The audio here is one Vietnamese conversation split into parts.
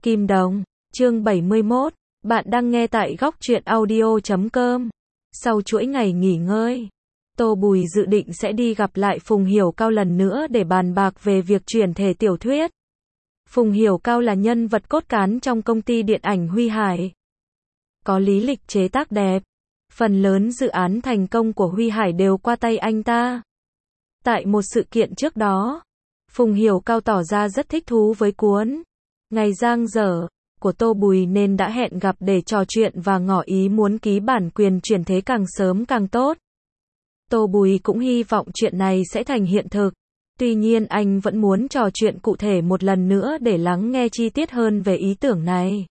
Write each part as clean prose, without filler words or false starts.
Kim Đồng, chương 71, bạn đang nghe tại góc truyện audio.com. Sau chuỗi ngày nghỉ ngơi, Tô Bùi dự định sẽ đi gặp lại Phùng Hiểu Cao lần nữa để bàn bạc về việc chuyển thể tiểu thuyết. Phùng Hiểu Cao là nhân vật cốt cán trong công ty điện ảnh Huy Hải. Có lý lịch chế tác đẹp, phần lớn dự án thành công của Huy Hải đều qua tay anh ta. Tại một sự kiện trước đó, Phùng Hiểu Cao tỏ ra rất thích thú với cuốn Ngày Giang Dở của Tô Bùi nên đã hẹn gặp để trò chuyện và ngỏ ý muốn ký bản quyền chuyển thế càng sớm càng tốt. Tô Bùi cũng hy vọng chuyện này sẽ thành hiện thực. Tuy nhiên anh vẫn muốn trò chuyện cụ thể một lần nữa để lắng nghe chi tiết hơn về ý tưởng này.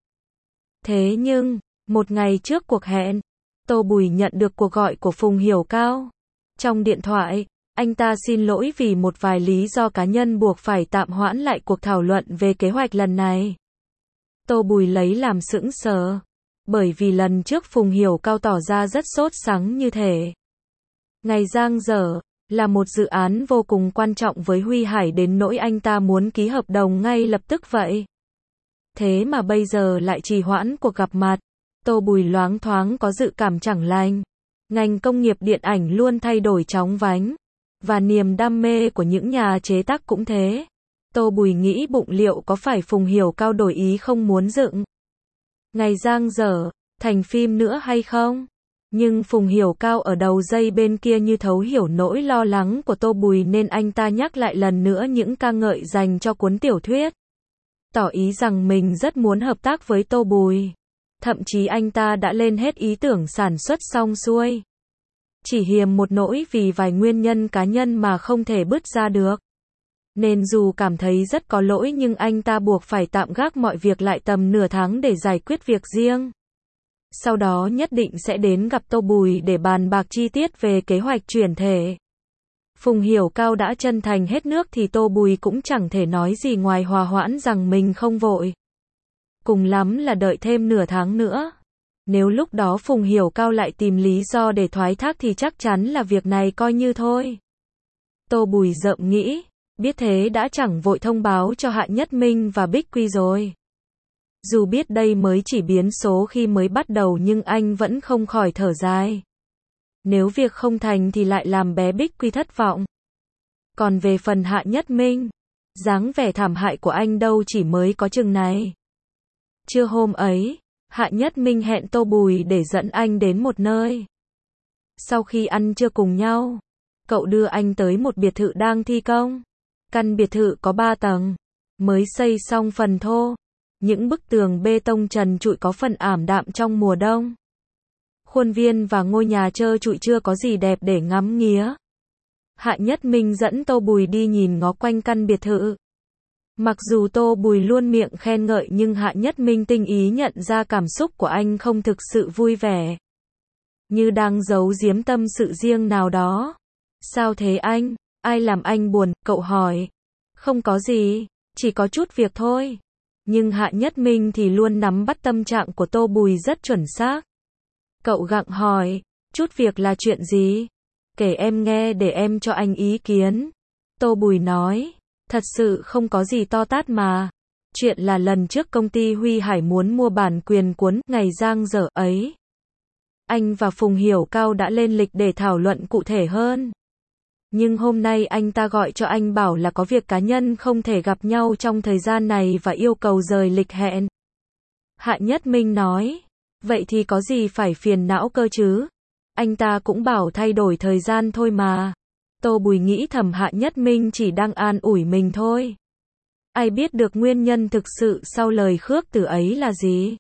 Thế nhưng, một ngày trước cuộc hẹn, Tô Bùi nhận được cuộc gọi của Phùng Hiểu Cao. Trong điện thoại, anh ta xin lỗi vì một vài lý do cá nhân buộc phải tạm hoãn lại cuộc thảo luận về kế hoạch lần này. Tô Bùi lấy làm sững sờ, bởi vì lần trước Phùng Hiểu Cao tỏ ra rất sốt sắng như thể. Ngày Giang Dở là một dự án vô cùng quan trọng với Huy Hải đến nỗi anh ta muốn ký hợp đồng ngay lập tức vậy. Thế mà bây giờ lại trì hoãn cuộc gặp mặt. Tô Bùi loáng thoáng có dự cảm chẳng lành. Ngành công nghiệp điện ảnh luôn thay đổi chóng vánh, và niềm đam mê của những nhà chế tác cũng thế. Tô Bùi nghĩ bụng liệu có phải Phùng Hiểu Cao đổi ý không muốn dựng Ngày Giang Dở thành phim nữa hay không? Nhưng Phùng Hiểu Cao ở đầu dây bên kia như thấu hiểu nỗi lo lắng của Tô Bùi nên anh ta nhắc lại lần nữa những ca ngợi dành cho cuốn tiểu thuyết. Tỏ ý rằng mình rất muốn hợp tác với Tô Bùi. Thậm chí anh ta đã lên hết ý tưởng sản xuất xong xuôi. Chỉ hiềm một nỗi vì vài nguyên nhân cá nhân mà không thể bứt ra được. Nên dù cảm thấy rất có lỗi nhưng anh ta buộc phải tạm gác mọi việc lại tầm nửa tháng để giải quyết việc riêng. Sau đó nhất định sẽ đến gặp Tô Bùi để bàn bạc chi tiết về kế hoạch chuyển thể. Phùng Hiểu Cao đã chân thành hết nước thì Tô Bùi cũng chẳng thể nói gì ngoài hòa hoãn rằng mình không vội. Cùng lắm là đợi thêm nửa tháng nữa. Nếu lúc đó Phùng Hiểu Cao lại tìm lý do để thoái thác thì chắc chắn là việc này coi như thôi. Tô Bùi rợm nghĩ, biết thế đã chẳng vội thông báo cho Hạ Nhất Minh và Bích Quy rồi. Dù biết đây mới chỉ biến số khi mới bắt đầu nhưng anh vẫn không khỏi thở dài. Nếu việc không thành thì lại làm bé Bích Quy thất vọng. Còn về phần Hạ Nhất Minh, dáng vẻ thảm hại của anh đâu chỉ mới có chừng này. Trưa hôm ấy, Hạ Nhất Minh hẹn Tô Bùi để dẫn anh đến một nơi. Sau khi ăn trưa cùng nhau, cậu đưa anh tới một biệt thự đang thi công. Căn biệt thự có 3 tầng, mới xây xong phần thô. Những bức tường bê tông trần trụi có phần ảm đạm trong mùa đông. Khuôn viên và ngôi nhà trơ trụi chưa có gì đẹp để ngắm nghía. Hạ Nhất Minh dẫn Tô Bùi đi nhìn ngó quanh căn biệt thự. Mặc dù Tô Bùi luôn miệng khen ngợi nhưng Hạ Nhất Minh tinh ý nhận ra cảm xúc của anh không thực sự vui vẻ. Như đang giấu giếm tâm sự riêng nào đó. Sao thế anh? Ai làm anh buồn? Cậu hỏi. Không có gì, chỉ có chút việc thôi. Nhưng Hạ Nhất Minh thì luôn nắm bắt tâm trạng của Tô Bùi rất chuẩn xác. Cậu gặng hỏi, chút việc là chuyện gì? Kể em nghe để em cho anh ý kiến. Tô Bùi nói, thật sự không có gì to tát mà. Chuyện là lần trước công ty Huy Hải muốn mua bản quyền cuốn Ngày Giang Dở ấy. Anh và Phùng Hiểu Cao đã lên lịch để thảo luận cụ thể hơn. Nhưng hôm nay anh ta gọi cho anh bảo là có việc cá nhân không thể gặp nhau trong thời gian này và yêu cầu rời lịch hẹn. Hạ Nhất Minh nói, vậy thì có gì phải phiền não cơ chứ? Anh ta cũng bảo thay đổi thời gian thôi mà. Tô Bùi nghĩ thầm Hạ Nhất Minh chỉ đang an ủi mình thôi. Ai biết được nguyên nhân thực sự sau lời khước từ ấy là gì?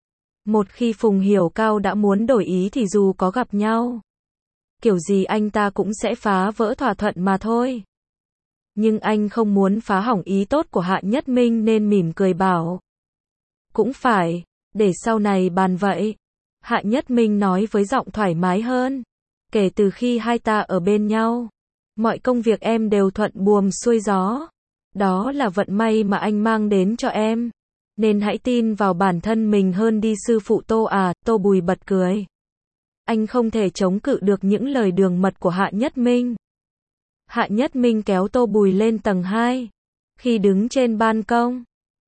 Một khi Phùng Hiểu Cao đã muốn đổi ý thì dù có gặp nhau, kiểu gì anh ta cũng sẽ phá vỡ thỏa thuận mà thôi. Nhưng anh không muốn phá hỏng ý tốt của Hạ Nhất Minh nên mỉm cười bảo. Cũng phải, để sau này bàn vậy. Hạ Nhất Minh nói với giọng thoải mái hơn. Kể từ khi hai ta ở bên nhau, mọi công việc em đều thuận buồm xuôi gió. Đó là vận may mà anh mang đến cho em. Nên hãy tin vào bản thân mình hơn đi sư phụ Tô à. Tô Bùi bật cười. Anh không thể chống cự được những lời đường mật của Hạ Nhất Minh. Hạ Nhất Minh kéo Tô Bùi lên tầng 2. Khi đứng trên ban công,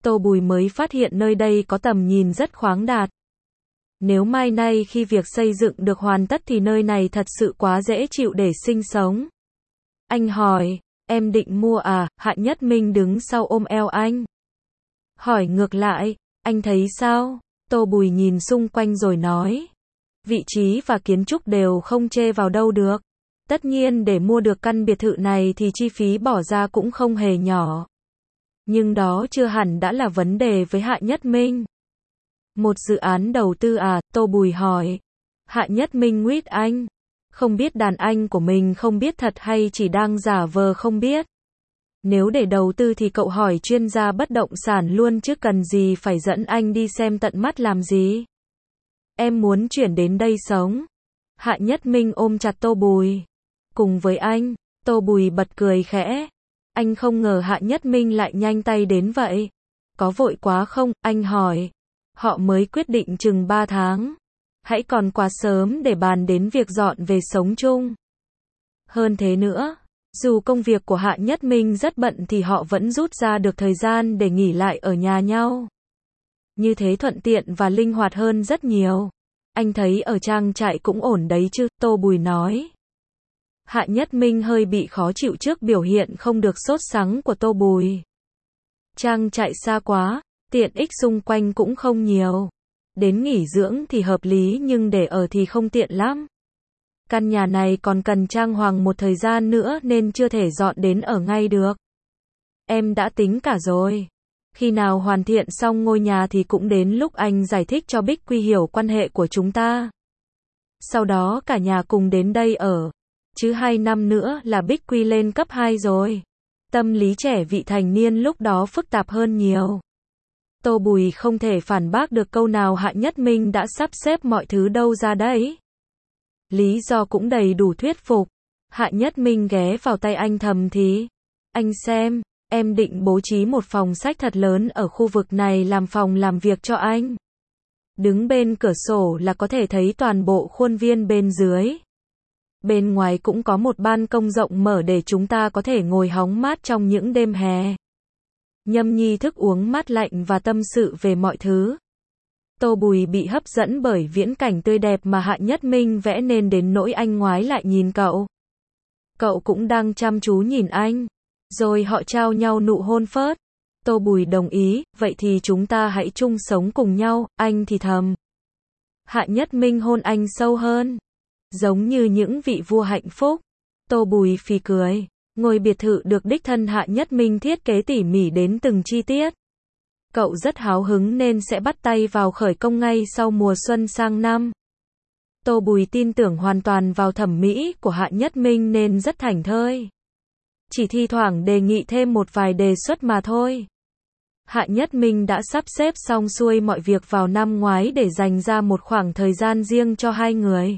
Tô Bùi mới phát hiện nơi đây có tầm nhìn rất khoáng đạt. Nếu mai nay khi việc xây dựng được hoàn tất thì nơi này thật sự quá dễ chịu để sinh sống. Anh hỏi, em định mua à? Hạ Nhất Minh đứng sau ôm eo anh. Hỏi ngược lại, anh thấy sao? Tô Bùi nhìn xung quanh rồi nói. Vị trí và kiến trúc đều không chê vào đâu được. Tất nhiên để mua được căn biệt thự này thì chi phí bỏ ra cũng không hề nhỏ. Nhưng đó chưa hẳn đã là vấn đề với Hạ Nhất Minh. Một dự án đầu tư à? Tô Bùi hỏi. Hạ Nhất Minh nguyết anh. Không biết đàn anh của mình không biết thật hay chỉ đang giả vờ không biết. Nếu để đầu tư thì cậu hỏi chuyên gia bất động sản luôn chứ cần gì phải dẫn anh đi xem tận mắt làm gì. Em muốn chuyển đến đây sống. Hạ Nhất Minh ôm chặt Tô Bùi. Cùng với anh, Tô Bùi bật cười khẽ. Anh không ngờ Hạ Nhất Minh lại nhanh tay đến vậy. Có vội quá không? Anh hỏi. Họ mới quyết định chừng 3 tháng. Hãy còn quá sớm để bàn đến việc dọn về sống chung. Hơn thế nữa, dù công việc của Hạ Nhất Minh rất bận thì họ vẫn rút ra được thời gian để nghỉ lại ở nhà nhau. Như thế thuận tiện và linh hoạt hơn rất nhiều. Anh thấy ở trang trại cũng ổn đấy chứ, Tô Bùi nói. Hạ Nhất Minh hơi bị khó chịu trước biểu hiện không được sốt sắng của Tô Bùi. Trang trại xa quá, tiện ích xung quanh cũng không nhiều. Đến nghỉ dưỡng thì hợp lý nhưng để ở thì không tiện lắm. Căn nhà này còn cần trang hoàng một thời gian nữa nên chưa thể dọn đến ở ngay được. Em đã tính cả rồi. Khi nào hoàn thiện xong ngôi nhà thì cũng đến lúc anh giải thích cho Bích Quy hiểu quan hệ của chúng ta. Sau đó cả nhà cùng đến đây ở. Chứ 2 năm nữa là Bích Quy lên cấp 2 rồi. Tâm lý trẻ vị thành niên lúc đó phức tạp hơn nhiều. Tô Bùi không thể phản bác được câu nào Hạ Nhất Minh đã sắp xếp mọi thứ đâu ra đấy. Lý do cũng đầy đủ thuyết phục. Hạ Nhất Minh ghé vào tay anh thầm thì. Anh xem, em định bố trí một phòng sách thật lớn ở khu vực này làm phòng làm việc cho anh. Đứng bên cửa sổ là có thể thấy toàn bộ khuôn viên bên dưới. Bên ngoài cũng có một ban công rộng mở để chúng ta có thể ngồi hóng mát trong những đêm hè. Nhâm nhi thức uống mát lạnh và tâm sự về mọi thứ. Tô Bùi bị hấp dẫn bởi viễn cảnh tươi đẹp mà Hạ Nhất Minh vẽ nên đến nỗi anh ngoái lại nhìn cậu. Cậu cũng đang chăm chú nhìn anh. Rồi họ trao nhau nụ hôn phớt. Tô Bùi đồng ý, vậy thì chúng ta hãy chung sống cùng nhau, anh thì thầm. Hạ Nhất Minh hôn anh sâu hơn. Giống như những vị vua hạnh phúc. Tô Bùi phì cười. Ngôi biệt thự được đích thân Hạ Nhất Minh thiết kế tỉ mỉ đến từng chi tiết. Cậu rất háo hứng nên sẽ bắt tay vào khởi công ngay sau mùa xuân sang năm. Tô Bùi tin tưởng hoàn toàn vào thẩm mỹ của Hạ Nhất Minh nên rất thảnh thơi. Chỉ thi thoảng đề nghị thêm một vài đề xuất mà thôi. Hạ Nhất Minh đã sắp xếp xong xuôi mọi việc vào năm ngoái để dành ra một khoảng thời gian riêng cho hai người.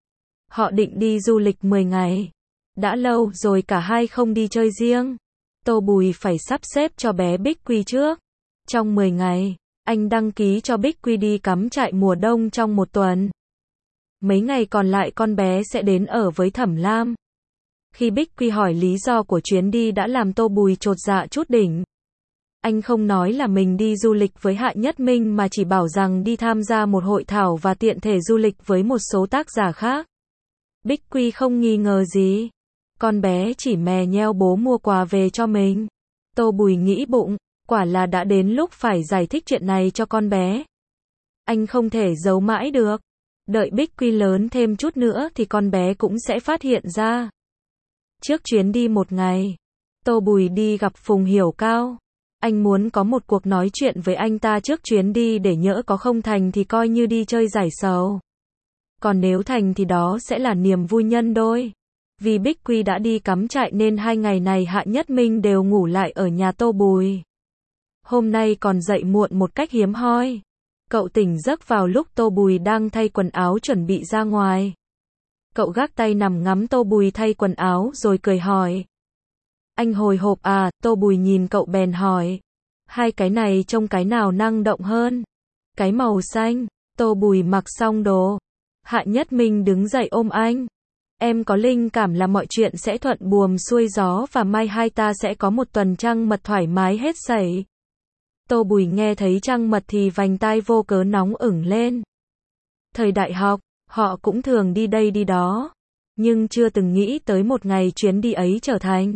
Họ định đi du lịch 10 ngày. Đã lâu rồi cả hai không đi chơi riêng. Tô Bùi phải sắp xếp cho bé Bích Quy trước. Trong 10 ngày, anh đăng ký cho Bích Quy đi cắm trại mùa đông trong 1 tuần. Mấy ngày còn lại con bé sẽ đến ở với Thẩm Lam. Khi Bích Quy hỏi lý do của chuyến đi đã làm Tô Bùi chột dạ chút đỉnh. Anh không nói là mình đi du lịch với Hạ Nhất Minh mà chỉ bảo rằng đi tham gia một hội thảo và tiện thể du lịch với một số tác giả khác. Bích Quy không nghi ngờ gì. Con bé chỉ mè nheo bố mua quà về cho mình. Tô Bùi nghĩ bụng, quả là đã đến lúc phải giải thích chuyện này cho con bé. Anh không thể giấu mãi được. Đợi Bích Quy lớn thêm chút nữa thì con bé cũng sẽ phát hiện ra. Trước chuyến đi 1 ngày, Tô Bùi đi gặp Phùng Hiểu Cao. Anh muốn có một cuộc nói chuyện với anh ta trước chuyến đi để nhỡ có không thành thì coi như đi chơi giải sầu. Còn nếu thành thì đó sẽ là niềm vui nhân đôi. Vì Bích Quy đã đi cắm trại nên 2 ngày này Hạ Nhất Minh đều ngủ lại ở nhà Tô Bùi. Hôm nay còn dậy muộn một cách hiếm hoi. Cậu tỉnh giấc vào lúc Tô Bùi đang thay quần áo chuẩn bị ra ngoài. Cậu gác tay nằm ngắm Tô Bùi thay quần áo rồi cười hỏi. Anh hồi hộp à? Tô Bùi nhìn cậu bèn hỏi. Hai cái này trông cái nào năng động hơn? Cái màu xanh. Tô Bùi mặc xong đồ. Hạ Nhất Minh đứng dậy ôm anh. Em có linh cảm là mọi chuyện sẽ thuận buồm xuôi gió và mai hai ta sẽ có một tuần trăng mật thoải mái hết sảy. Tô Bùi nghe thấy Trăng Mật thì vành tai vô cớ nóng ửng lên. Thời đại học, họ cũng thường đi đây đi đó, nhưng chưa từng nghĩ tới một ngày chuyến đi ấy trở thành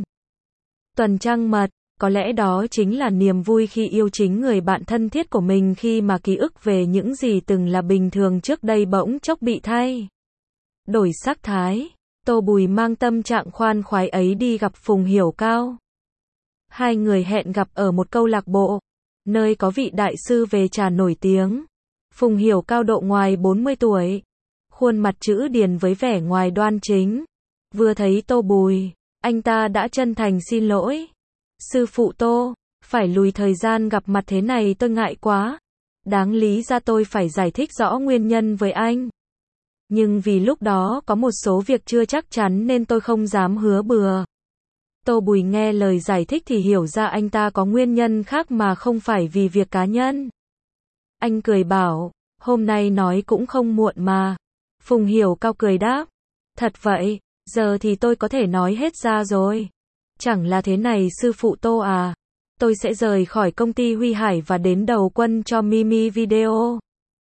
tuần trăng mật. Có lẽ đó chính là niềm vui khi yêu chính người bạn thân thiết của mình, khi mà ký ức về những gì từng là bình thường trước đây bỗng chốc bị thay đổi sắc thái. Tô Bùi mang tâm trạng khoan khoái ấy đi gặp Phùng Hiểu Cao. Hai người hẹn gặp ở một câu lạc bộ, nơi có vị đại sư về trà nổi tiếng. Phùng Hiểu Cao độ ngoài 40 tuổi, khuôn mặt chữ điền với vẻ ngoài đoan chính. Vừa thấy Tô Bùi, anh ta đã chân thành xin lỗi. Sư phụ Tô, phải lùi thời gian gặp mặt thế này tôi ngại quá. Đáng lý ra tôi phải giải thích rõ nguyên nhân với anh. Nhưng vì lúc đó có một số việc chưa chắc chắn nên tôi không dám hứa bừa. Tô Bùi nghe lời giải thích thì hiểu ra anh ta có nguyên nhân khác mà không phải vì việc cá nhân. Anh cười bảo, hôm nay nói cũng không muộn mà. Phùng Hiểu Cao cười đáp, thật vậy, giờ thì tôi có thể nói hết ra rồi. Chẳng là thế này sư phụ Tô à, tôi sẽ rời khỏi công ty Huy Hải và đến đầu quân cho Mimi Video.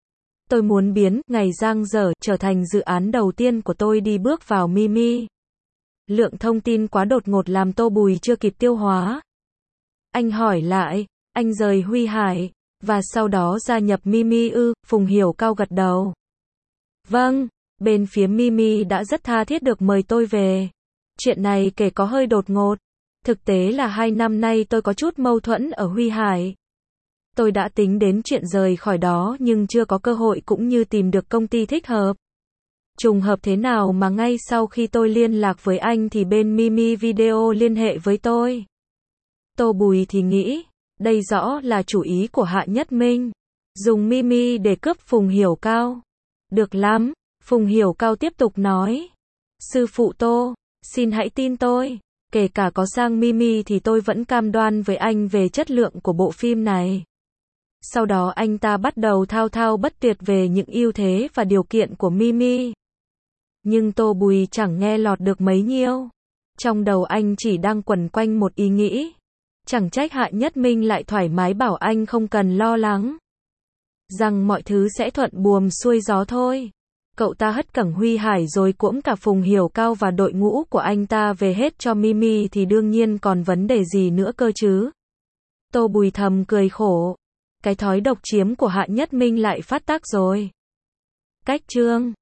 Tôi muốn biến ngày giang dở trở thành dự án đầu tiên của tôi đi bước vào Mimi. Lượng thông tin quá đột ngột làm Tô Bùi chưa kịp tiêu hóa. Anh hỏi lại, anh rời Huy Hải và sau đó gia nhập Mimi ư? Phùng Hiểu Cao gật đầu. Vâng, bên phía Mimi đã rất tha thiết được mời tôi về. Chuyện này kể có hơi đột ngột. Thực tế là 2 năm nay tôi có chút mâu thuẫn ở Huy Hải. Tôi đã tính đến chuyện rời khỏi đó nhưng chưa có cơ hội cũng như tìm được công ty thích hợp. Trùng hợp thế nào mà ngay sau khi tôi liên lạc với anh thì bên Mimi Video liên hệ với tôi. Tô Bùi thì nghĩ, đây rõ là chủ ý của Hạ Nhất Minh. Dùng Mimi để cướp Phùng Hiểu Cao. Được lắm, Phùng Hiểu Cao tiếp tục nói. Sư phụ Tô, xin hãy tin tôi. Kể cả có sang Mimi thì tôi vẫn cam đoan với anh về chất lượng của bộ phim này. Sau đó anh ta bắt đầu thao thao bất tuyệt về những ưu thế và điều kiện của Mimi. Nhưng Tô Bùi chẳng nghe lọt được mấy nhiêu. Trong đầu anh chỉ đang quẩn quanh một ý nghĩ. Chẳng trách Hạ Nhất Minh lại thoải mái bảo anh không cần lo lắng. Rằng mọi thứ sẽ thuận buồm xuôi gió thôi. Cậu ta hất cẳng Huy Hải rồi cuỗm cả Phùng Hiểu Cao và đội ngũ của anh ta về hết cho Mimi thì đương nhiên còn vấn đề gì nữa cơ chứ. Tô Bùi thầm cười khổ. Cái thói độc chiếm của Hạ Nhất Minh lại phát tác rồi. Cách chương